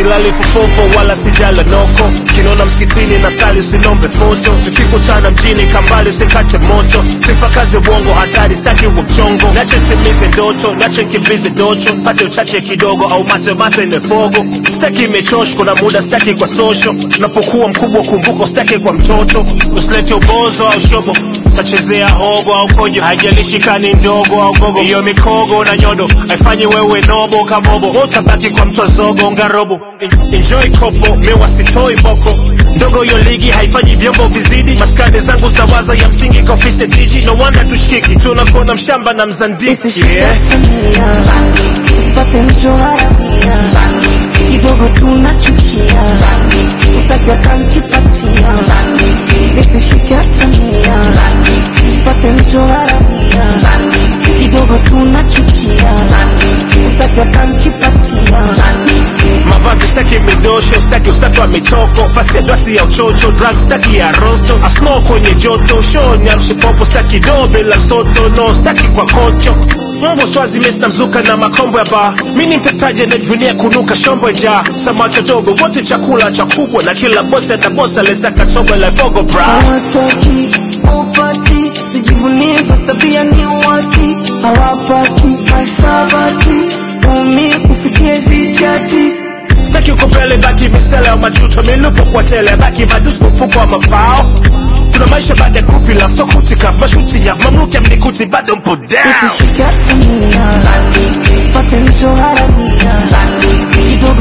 silali fofofo wala sijala noko, kinona msikitini na sali usinombe foto, tukikutana mjini kambali usikache moto, sipakaze uongo hatari staki mchongo, nache timize ndoto, nache nkimbize docho, pate uchache kidogo au mate nefogo, staki mechosh kuna muda staki kwa social, napokuwa mkubwa kumbuko staki kwa mtoto, usilete ubozo au shobo, tachezea hogo au kojo, haijalishi kani ndogo au gogo, iyo mikogo na nyodo haifanyi wewe nobo kabobo, utabaki kwa mtozogo ngarobo, enjoy kopo mewa sitoi boko, ndogo yo ligi haifanyi vyombo vizidi, maskani zangu zinawaza ya msingi kwa ofisi jiji, no wonder tushikiki tunakona mshamba na mzandiki, yeah. Usipate mchoharamia kidogo tunachukia, utakia tankipatia nisishike atamia. Usipate mchoharamia kidogo tunachukia, utakia tankipatia. Mavazi staki midosho, staki usafi wa michoko, fasi ya dwasi ya uchocho, drugs staki ya rosto, asmo kwenye joto, show ni amshipopo, staki dobe la msoto, no staki kwa kocho, Mungu swazi mesi na mzuka na makombo ya bar, mini mtetaje na dunia kunuka shombo ja, samaki dogo, wote chakula chakubwa, na kila bosi atabosa lesa katobo la fogo bra. Hawataki, upati, sijivunie za tabia ni wati, hawapati, masabati, umi kufikia zichati. Staki ukopele baki misele au majuto, milupo kwa tele baki madusi mfuko wa mafao. Kuna maisha baada kupi la so kutika, mashuti ya mamluki ya mnikuti bado mpo down. Usishike atamia, usipate mchoharamia kidogo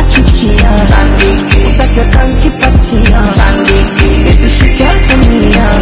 tunachukia, utakia tankipatia. Usishike atamia,